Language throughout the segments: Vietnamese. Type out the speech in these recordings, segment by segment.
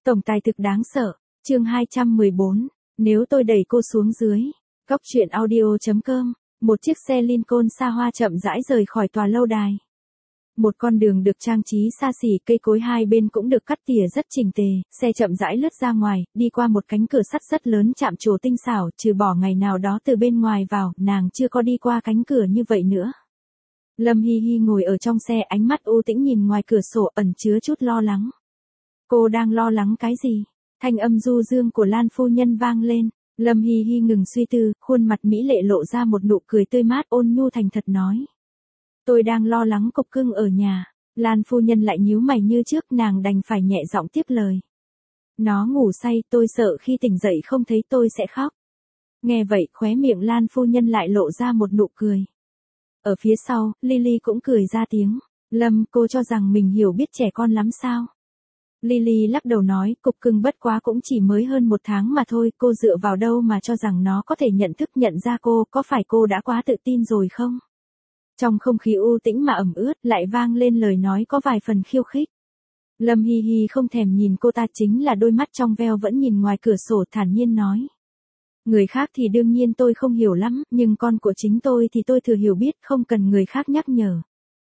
Tổng tài thực đáng sợ, chương 214, nếu tôi đẩy cô xuống dưới. Góc truyện audio.com, một chiếc xe Lincoln xa hoa chậm rãi rời khỏi tòa lâu đài. Một con đường được trang trí xa xỉ, cây cối hai bên cũng được cắt tỉa rất chỉnh tề, xe chậm rãi lướt ra ngoài, đi qua một cánh cửa sắt rất lớn chạm trổ tinh xảo, trừ bỏ ngày nào đó từ bên ngoài vào, nàng chưa có đi qua cánh cửa như vậy nữa. Lâm Hi Hi ngồi ở trong xe, ánh mắt u tĩnh nhìn ngoài cửa sổ, ẩn chứa chút lo lắng. Cô đang lo lắng cái gì? Thanh âm du dương của Lan phu nhân vang lên. Lâm Hi Hi ngừng suy tư, khuôn mặt mỹ lệ lộ ra một nụ cười tươi mát ôn nhu thành thật nói. Tôi đang lo lắng cục cưng ở nhà. Lan phu nhân lại nhíu mày như trước, nàng đành phải nhẹ giọng tiếp lời. Nó ngủ say, tôi sợ khi tỉnh dậy không thấy tôi sẽ khóc. Nghe vậy, khóe miệng Lan phu nhân lại lộ ra một nụ cười. Ở phía sau, Lily cũng cười ra tiếng. Lâm, cô cho rằng mình hiểu biết trẻ con lắm sao? Lily lắc đầu nói, cục cưng bất quá cũng chỉ mới hơn 1 tháng mà thôi, cô dựa vào đâu mà cho rằng nó có thể nhận thức nhận ra cô, có phải cô đã quá tự tin rồi không? Trong không khí u tĩnh mà ẩm ướt, lại vang lên lời nói có vài phần khiêu khích. Lâm Hi Hi không thèm nhìn cô ta, chính là đôi mắt trong veo vẫn nhìn ngoài cửa sổ, thản nhiên nói. Người khác thì đương nhiên tôi không hiểu lắm, nhưng con của chính tôi thì tôi thừa hiểu biết, không cần người khác nhắc nhở.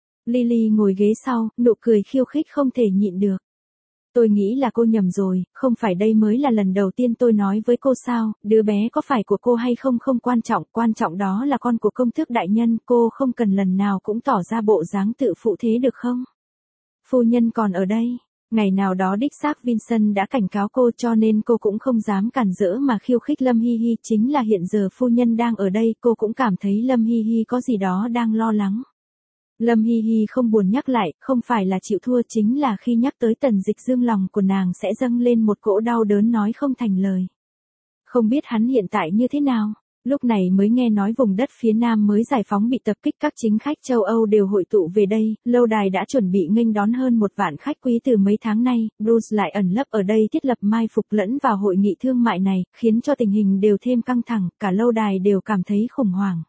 Lily ngồi ghế sau, nụ cười khiêu khích không thể nhịn được. Tôi nghĩ là cô nhầm rồi, không phải đây mới là lần đầu tiên tôi nói với cô sao, đứa bé có phải của cô hay không không quan trọng đó là con của công tước đại nhân, cô không cần lần nào cũng tỏ ra bộ dáng tự phụ thế được không? Phu nhân còn ở đây, ngày nào đó đích xác Vincent đã cảnh cáo cô cho nên cô cũng không dám cản rỡ mà khiêu khích Lâm Hi Hi, chính là hiện giờ phu nhân đang ở đây cô cũng cảm thấy Lâm Hi Hi có gì đó đang lo lắng. Lâm Hi Hi không buồn nhắc lại, không phải là chịu thua, chính là khi nhắc tới Tần Dịch Dương lòng của nàng sẽ dâng lên một cỗ đau đớn nói không thành lời. Không biết hắn hiện tại như thế nào, lúc này mới nghe nói vùng đất phía Nam mới giải phóng bị tập kích, các chính khách châu Âu đều hội tụ về đây, lâu đài đã chuẩn bị nghênh đón hơn 1 vạn khách quý từ mấy tháng nay, Bruce lại ẩn nấp ở đây thiết lập mai phục lẫn vào hội nghị thương mại này, khiến cho tình hình đều thêm căng thẳng, cả lâu đài đều cảm thấy khủng hoảng.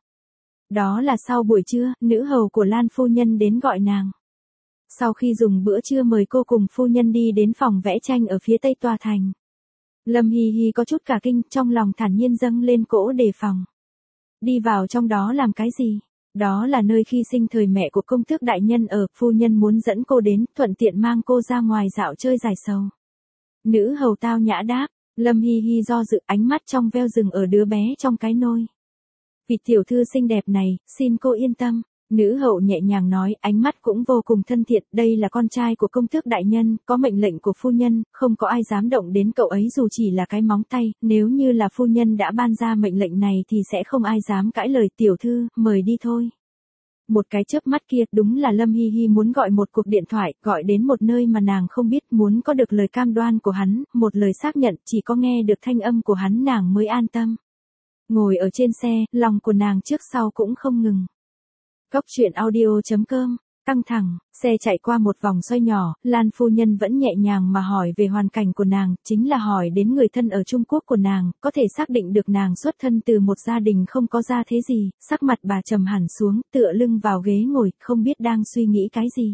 Đó là sau buổi trưa, nữ hầu của Lan phu nhân đến gọi nàng. Sau khi dùng bữa trưa mời cô cùng phu nhân đi đến phòng vẽ tranh ở phía tây tòa thành. Lâm Hi Hi có chút cả kinh, trong lòng thản nhiên dâng lên cỗ đề phòng. Đi vào trong đó làm cái gì? Đó là nơi khi sinh thời mẹ của công tước đại nhân ở, phu nhân muốn dẫn cô đến, thuận tiện mang cô ra ngoài dạo chơi giải sầu. Nữ hầu tao nhã đáp, Lâm Hi Hi do dự, ánh mắt trong veo dừng ở đứa bé trong cái nôi. Vị tiểu thư xinh đẹp này, xin cô yên tâm. Nữ hậu nhẹ nhàng nói, ánh mắt cũng vô cùng thân thiện, đây là con trai của công tước đại nhân, có mệnh lệnh của phu nhân, không có ai dám động đến cậu ấy dù chỉ là cái móng tay, nếu như là phu nhân đã ban ra mệnh lệnh này thì sẽ không ai dám cãi lời. Tiểu thư, mời đi thôi. Một cái chớp mắt kia, đúng là Lâm Hi Hi muốn gọi một cuộc điện thoại, gọi đến một nơi mà nàng không biết, muốn có được lời cam đoan của hắn, một lời xác nhận, chỉ có nghe được thanh âm của hắn nàng mới an tâm. Ngồi ở trên xe, lòng của nàng trước sau cũng không ngừng. Góc truyện audio.com, căng thẳng, xe chạy qua một vòng xoay nhỏ, Lan phu nhân vẫn nhẹ nhàng mà hỏi về hoàn cảnh của nàng, chính là hỏi đến người thân ở Trung Quốc của nàng, có thể xác định được nàng xuất thân từ một gia đình không có gia thế gì, sắc mặt bà trầm hẳn xuống, tựa lưng vào ghế ngồi, không biết đang suy nghĩ cái gì.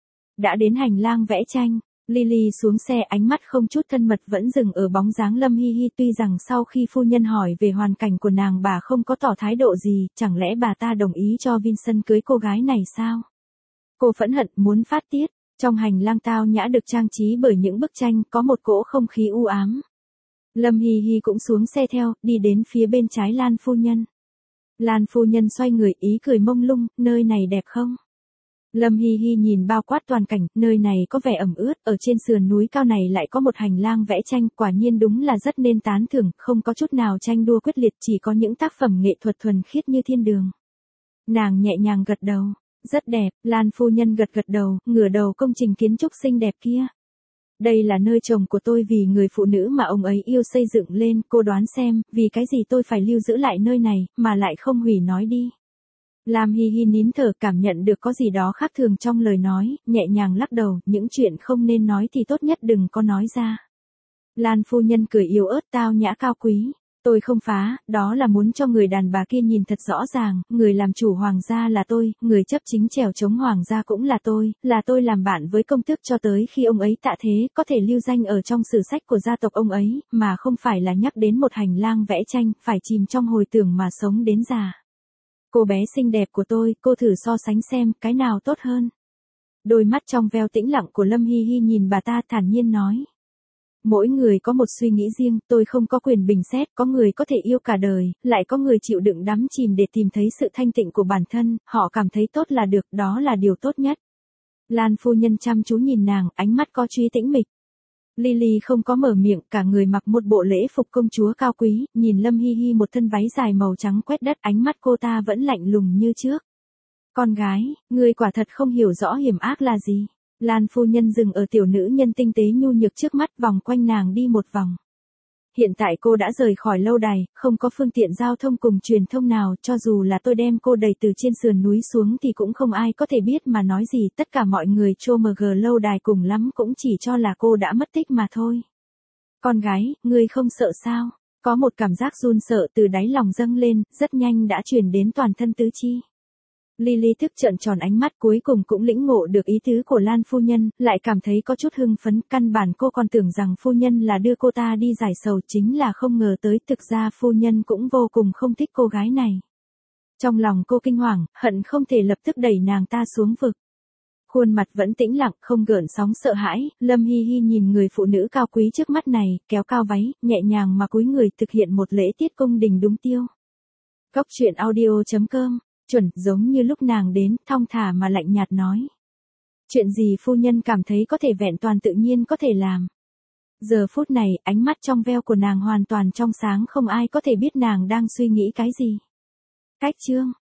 Đã đến hành lang vẽ tranh. Lily xuống xe, ánh mắt không chút thân mật vẫn dừng ở bóng dáng Lâm Hi Hi, tuy rằng sau khi phu nhân hỏi về hoàn cảnh của nàng bà không có tỏ thái độ gì, chẳng lẽ bà ta đồng ý cho Vincent cưới cô gái này sao? Cô phẫn hận muốn phát tiết, trong hành lang tao nhã được trang trí bởi những bức tranh, có một cỗ không khí u ám. Lâm Hi Hi cũng xuống xe theo, đi đến phía bên trái Lan phu nhân. Lan phu nhân xoay người, ý cười mông lung, nơi này đẹp không? Lâm Hi Hi nhìn bao quát toàn cảnh, nơi này có vẻ ẩm ướt, ở trên sườn núi cao này lại có một hành lang vẽ tranh, quả nhiên đúng là rất nên tán thưởng, không có chút nào tranh đua quyết liệt, chỉ có những tác phẩm nghệ thuật thuần khiết như thiên đường. Nàng nhẹ nhàng gật đầu, rất đẹp, Lan phu nhân gật đầu, ngửa đầu công trình kiến trúc xinh đẹp kia. Đây là nơi chồng của tôi vì người phụ nữ mà ông ấy yêu xây dựng lên, cô đoán xem, vì cái gì tôi phải lưu giữ lại nơi này, mà lại không hủy nói đi. Lam Hi Hi nín thở, cảm nhận được có gì đó khác thường trong lời nói, nhẹ nhàng lắc đầu, những chuyện không nên nói thì tốt nhất đừng có nói ra. Lan phu nhân cười yếu ớt tao nhã cao quý. Tôi không phá, đó là muốn cho người đàn bà kia nhìn thật rõ ràng, người làm chủ hoàng gia là tôi, người chấp chính trèo chống hoàng gia cũng là tôi làm bạn với công tước cho tới khi ông ấy tạ thế, có thể lưu danh ở trong sử sách của gia tộc ông ấy, mà không phải là nhắc đến một hành lang vẽ tranh, phải chìm trong hồi tưởng mà sống đến già. Cô bé xinh đẹp của tôi, cô thử so sánh xem, cái nào tốt hơn. Đôi mắt trong veo tĩnh lặng của Lâm Hy Hy nhìn bà ta thản nhiên nói. Mỗi người có một suy nghĩ riêng, tôi không có quyền bình xét, có người có thể yêu cả đời, lại có người chịu đựng đắm chìm để tìm thấy sự thanh tịnh của bản thân, họ cảm thấy tốt là được, đó là điều tốt nhất. Lan phu nhân chăm chú nhìn nàng, ánh mắt có trí tĩnh mịch. Lily không có mở miệng, cả người mặc một bộ lễ phục công chúa cao quý, nhìn Lâm Hy Hy một thân váy dài màu trắng quét đất, ánh mắt cô ta vẫn lạnh lùng như trước. Con gái, ngươi quả thật không hiểu rõ hiểm ác là gì. Lan phu nhân dừng ở tiểu nữ nhân tinh tế nhu nhược trước mắt, vòng quanh nàng đi một vòng. Hiện tại cô đã rời khỏi lâu đài, không có phương tiện giao thông cùng truyền thông nào, cho dù là tôi đem cô đẩy từ trên sườn núi xuống thì cũng không ai có thể biết mà nói gì, tất cả mọi người trông lâu đài cùng lắm cũng chỉ cho là cô đã mất tích mà thôi. Con gái, ngươi không sợ sao? Có một cảm giác run sợ từ đáy lòng dâng lên, rất nhanh đã truyền đến toàn thân tứ chi. Lily thức trợn tròn ánh mắt, cuối cùng cũng lĩnh ngộ được ý tứ của Lan phu nhân, lại cảm thấy có chút hưng phấn, căn bản cô còn tưởng rằng phu nhân là đưa cô ta đi giải sầu, chính là không ngờ tới, thực ra phu nhân cũng vô cùng không thích cô gái này. Trong lòng cô kinh hoàng, hận không thể lập tức đẩy nàng ta xuống vực. Khuôn mặt vẫn tĩnh lặng, không gợn sóng sợ hãi, Lâm Hy Hy nhìn người phụ nữ cao quý trước mắt này, kéo cao váy, nhẹ nhàng mà cúi người thực hiện một lễ tiết cung đình đúng tiêu. Góc truyện audio.com, chuẩn, giống như lúc nàng đến, thong thả mà lạnh nhạt nói. Chuyện gì phu nhân cảm thấy có thể vẹn toàn tự nhiên có thể làm. Giờ phút này, ánh mắt trong veo của nàng hoàn toàn trong sáng, không ai có thể biết nàng đang suy nghĩ cái gì. Cách chương